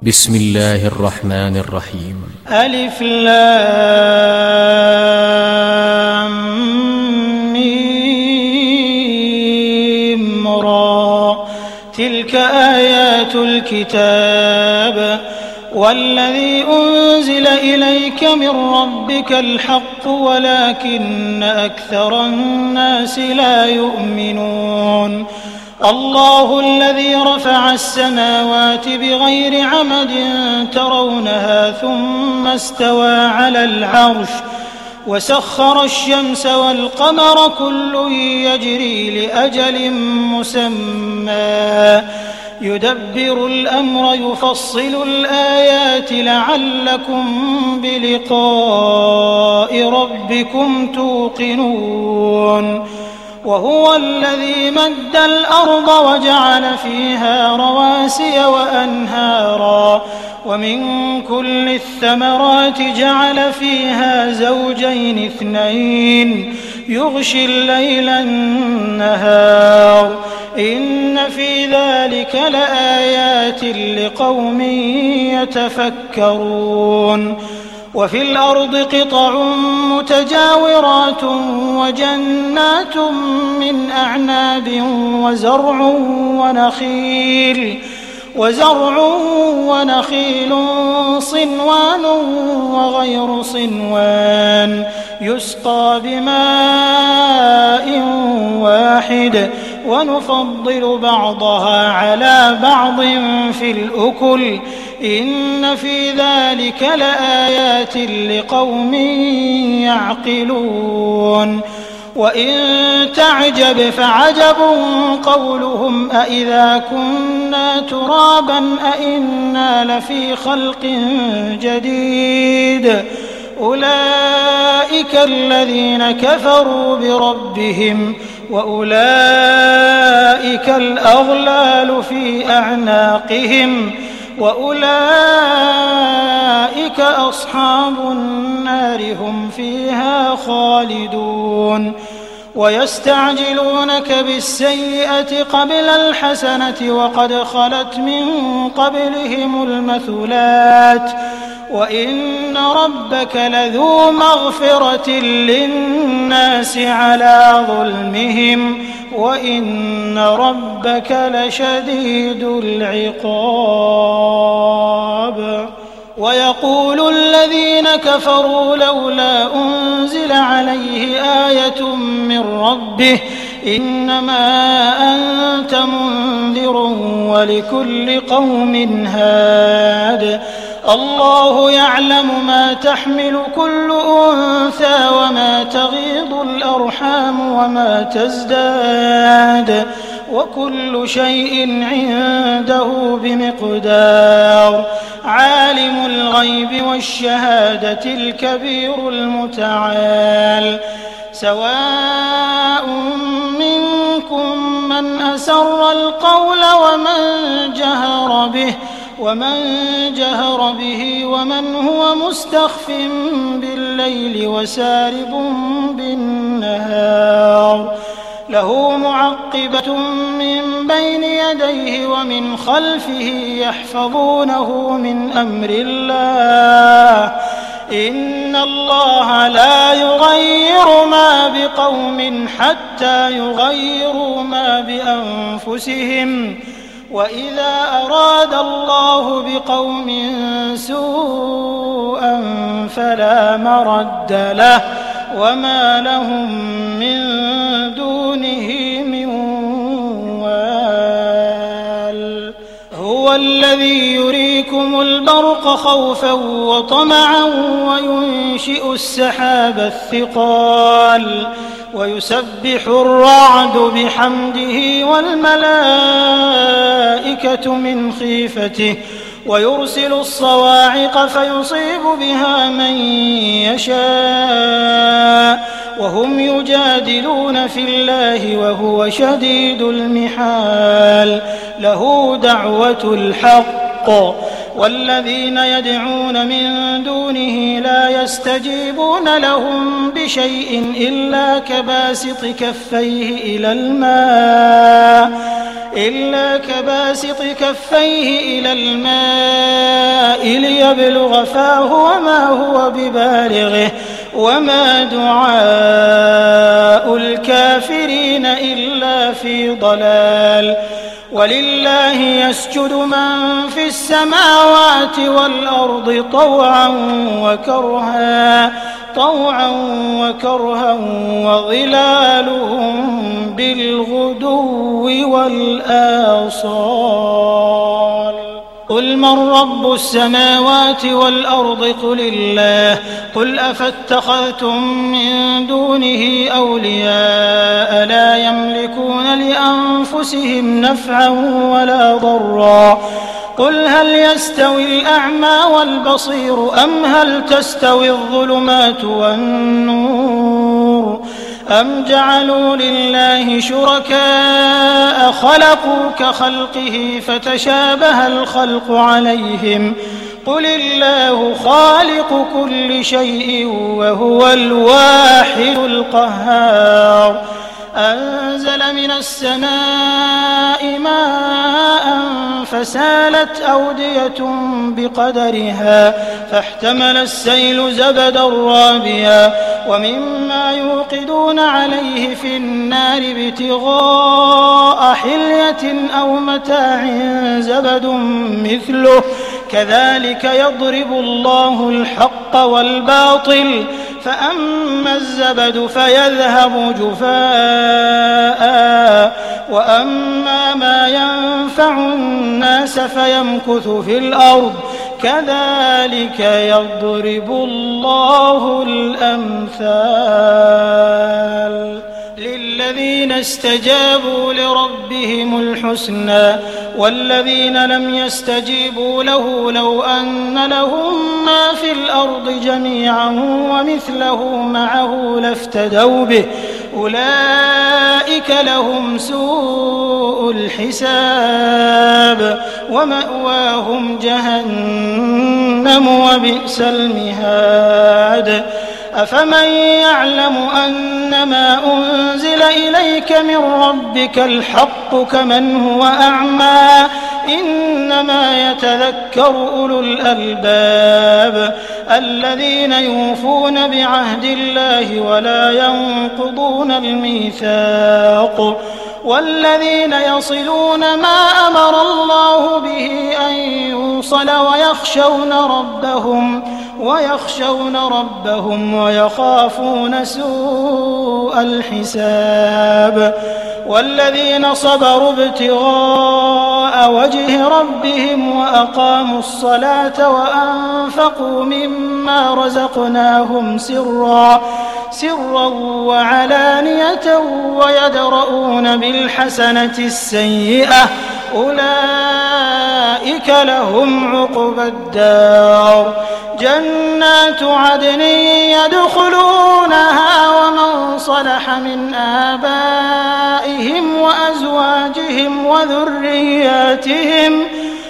بسم الله الرحمن الرحيم. ألف لام ميم را، تلك آيات الكتاب والذي أنزل إليك من ربك الحق ولكن أكثر الناس لا يؤمنون. الله الذي رفع السماوات بغير عمد ترونها ثم استوى على العرش وسخر الشمس والقمر كل يجري لأجل مسمى يدبر الأمر يفصل الآيات لعلكم بلقاء ربكم توقنون. وهو الذي مد الأرض وجعل فيها رواسي وأنهارا ومن كل الثمرات جعل فيها زوجين اثنين يغشي الليل النهار إن في ذلك لآيات لقوم يتفكرون. وفي الأرض قطع متجاورات وجنات من أعناب وزرع ونخيل صنوان وغير صنوان يسقى بماء واحد ونفضل بعضها على بعض في الأكل إن في ذلك لآيات لقوم يعقلون. وإن تعجب فعجب قولهم أإذا كنا ترابا أإنا لفي خلق جديد أولئك الذين كفروا بربهم وأولئك الأغلال في أعناقهم وأولئك أصحاب النار هم فيها خالدون. ويستعجلونك بالسيئة قبل الحسنة وقد خلت من قبلهم المثلات وإن ربك لذو مغفرة للناس على ظلمهم وإن ربك لشديد العقاب. ويقول الذين كفروا لولا أنزل عليه آية من ربه إنما أنت منذر ولكل قوم هاد الله يعلم ما تحمل كل أنثى وما تغيض الأرحام وما تزداد وكل شيء عنده بمقدار. عالم الغيب والشهادة الكبير المتعال. سواء منكم من أسر القول ومن جهر به ومن هو مستخف بالليل وسارب بالنهار له معقبة من بين يديه ومن خلفه يحفظونه من أمر الله إن الله لا يغير ما بقوم حتى يغيروا ما بأنفسهم وإذا أراد الله بقوم سوءا فلا مرد له وما لهم من دونه من وال. هو الذي يريكم البرق خوفا وطمعا وينشئ السحاب الثقال ويسبح الرعد بحمده والملائكة من خيفته ويرسل الصواعق فيصيب بها من يشاء وهم يجادلون في الله وهو شديد المحال. له دعوة الحق والذين يدعون من دونه لا يستجيبون لهم بشيء إلا كباسط كفيه إلى الماء ليبلغ فاه وما هو ببالغه وما دعاء الكافرين إلا في ضلال. ولله يسجد من في السماوات والأرض طوعا وكرها وظلالهم بالغدو والآصال. قل من رب السماوات والأرض قل الله. قل أفاتخذتم من دونه أولياء لا يملكون لأنفسهم نفعا ولا ضرا. قل هل يستوي الأعمى والبصير أم هل تستوي الظلمات والنور أم جعلوا لله شركاء خلقوا كخلقه فتشابه الخلق عليهم. قل الله خالق كل شيء وهو الواحد القهار. أنزل من السماء ماء فسالت أودية بقدرها فاحتمل السيل زبدا رابيا ومما يوقدون عليه في النار ابتغاء حلية أو متاع زبد مثله كذلك يضرب الله الحق والباطل فأما الزبد فيذهب جفاء وأما ما ينفع الناس فيمكث في الأرض كذلك يضرب الله الأمثال. للذين استجابوا لربهم الحسنى والذين لم يستجيبوا له لو أن لهم ما في الأرض جميعا ومثله معه لافتدوا به أولئك لهم سوء الحساب ومأواهم جهنم وبئس المهاد. أفمن يعلم أنما أنزل إليك من ربك الحق كمن هو أعمى إنما يتذكر أولو الألباب الذين يوفون بعهد الله ولا ينقضون الميثاق والذين يصلون ما أمر الله به أن يوصل ويخشون ربهم ويخافون سوء الحساب. والذين صبروا ابتغاء وجه ربهم وأقاموا الصلاة وأنفقوا مما رزقناهم سرا وعلانية ويدرؤون بالحسنة السيئة أولئك لهم عقبى الدار. جنات عدن يدخلونها ومن صلح من آبائهم وأزواجهم وذرياتهم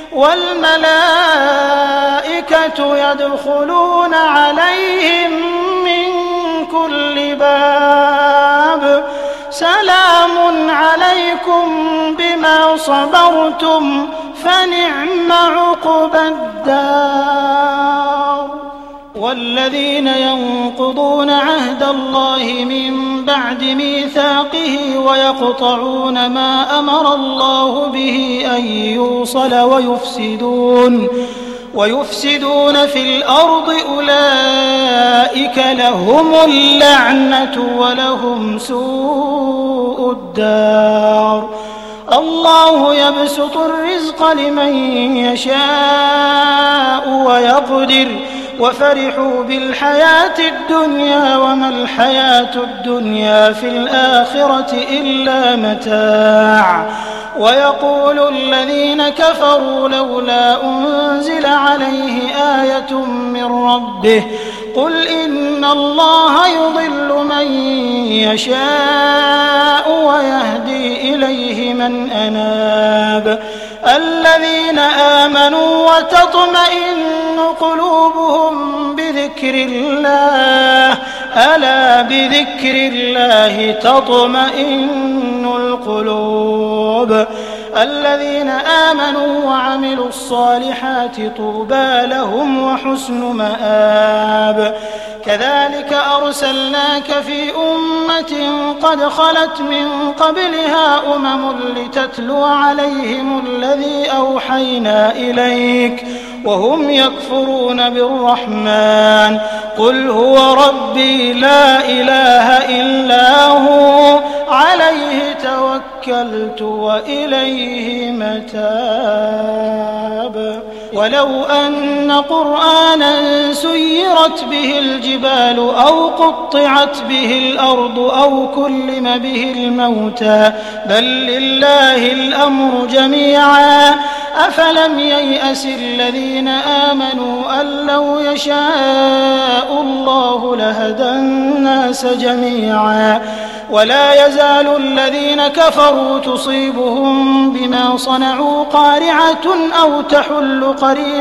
والملائكة يدخلون عليهم من كل باب سلام عليكم بما صبرتم فنعم عقبى الدار. والذين ينقضون عهد الله من بعد ميثاقه ويقطعون ما أمر الله به أن يوصل ويفسدون في الأرض أولئك لهم اللعنة ولهم سوء الدار. الله يبسط الرزق لمن يشاء ويقدر وفرحوا بالحياة الدنيا وما الحياة الدنيا في الآخرة إلا متاع. ويقول الذين كفروا لولا أنزل عليه آية من ربه قل إن الله يضل من يشاء ويهدي إليه من أناب. الذين آمنوا وتطمئن قلوبهم بذكر الله ألا بذكر الله تطمئن القلوب. الذين آمنوا وعملوا الصالحات طوبى لهم وحسن مآب. كذلك أرسلناك في أمة قد خلت من قبلها لتتلو عليهم الذي أوحينا إليك وهم يكفرون بالرحمن قل هو ربي لا إله إلا هو عليه توكلت وإليه متاب. ولو أن قرآنا سيرت به الجبال أو قطعت به الأرض أو كلم به الموتى بل لله الأمر جميعا أفلم ييأس الذين آمنوا أن لو يشاء الله لهدى الناس جميعا ولا يزال الذين كفروا تصيبهم بما صنعوا قارعة أو تحل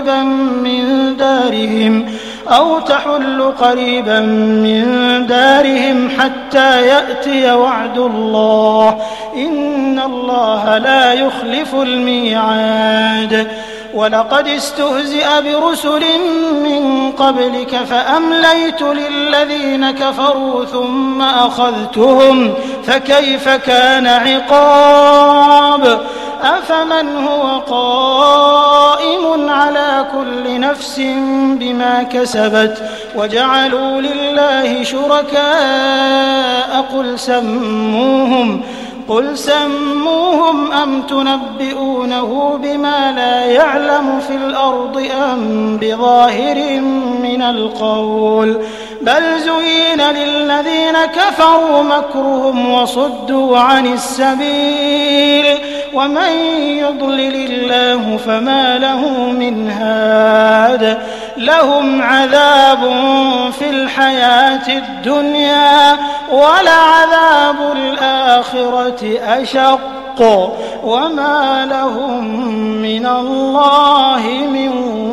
قريبا من دارهم حتى يأتي وعد الله إن الله لا يخلف الميعاد. ولقد استهزئ برسل من قبلك فأمليت للذين كفروا ثم أخذتهم فكيف كان عقاب. أفمن هو قائم على كل نفس بما كسبت وجعلوا لله شركاء قل سموهم أم تنبئونه بما لا يعلم في الأرض أم بظاهر من القول بل زين للذين كفروا مكرهم وصدوا عن السبيل ومن يضلل الله فما له من هاد. لهم عذاب في الحياة الدنيا ولعذاب الآخرة أشق وما لهم من الله من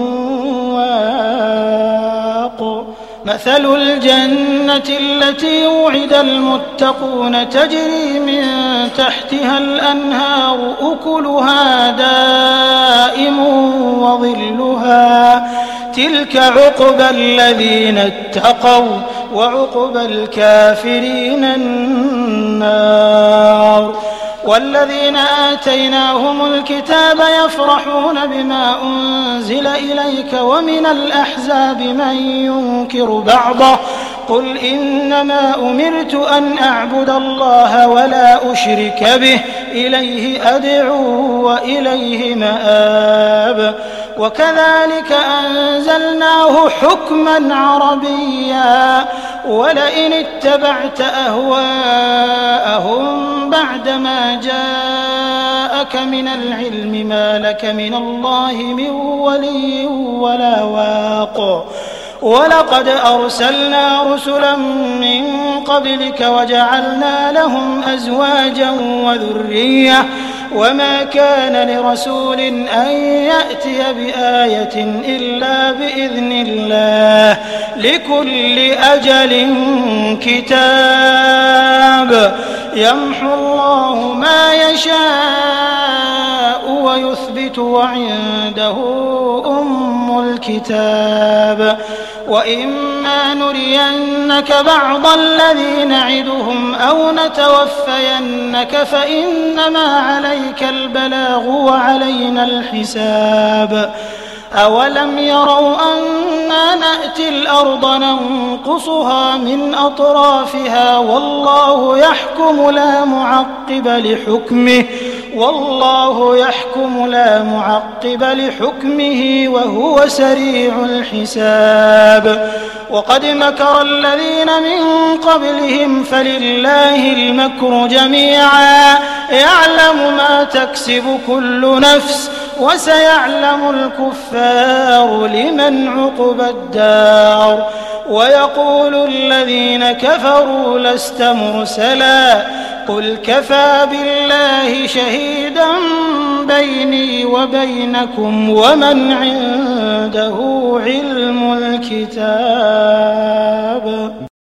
واق. مثل الجنة التي وعد المتقون تجري من تحتها الأنهار أكلها دائم وظلها تلك عقبى الذين اتقوا وعقبى الكافرين النار. والذين آتيناهم الكتاب يفرحون بما أنزل إليك ومن الأحزاب من ينكر بعضه قل إنما أمرت أن أعبد الله ولا أشرك به إليه أدعو وإليه مآب. وكذلك أنزلناه حكما عربيا ولئن اتبعت أهواءهم بعدما جاءك من العلم ما لك من الله من ولي ولا واق. ولقد أرسلنا رسلا من قبلك وجعلنا لهم أزواجا وذرية وما كان لرسول أن يأتي بآية إلا بإذن الله لكل أجل كتاب يمحو الله ما يشاء ويثبت وعنده أم الكتاب. وإما نرينك بعض الذي نعدهم أو نتوفينك فإنما عليك البلاغ وعلينا الحساب. أولم يروا أنا نأتي الأرض ننقصها من أطرافها والله يحكم لا معقب لحكمه وهو سريع الحساب. وقد مكر الذين من قبلهم فلله المكر جميعا يعلم ما تكسب كل نفس وسيعلم الكفار لمن عقبى الدار. ويقول الذين كفروا لست مرسلا قل كفى بالله شهيدا بيني وبينكم ومن عنده علم الكتاب.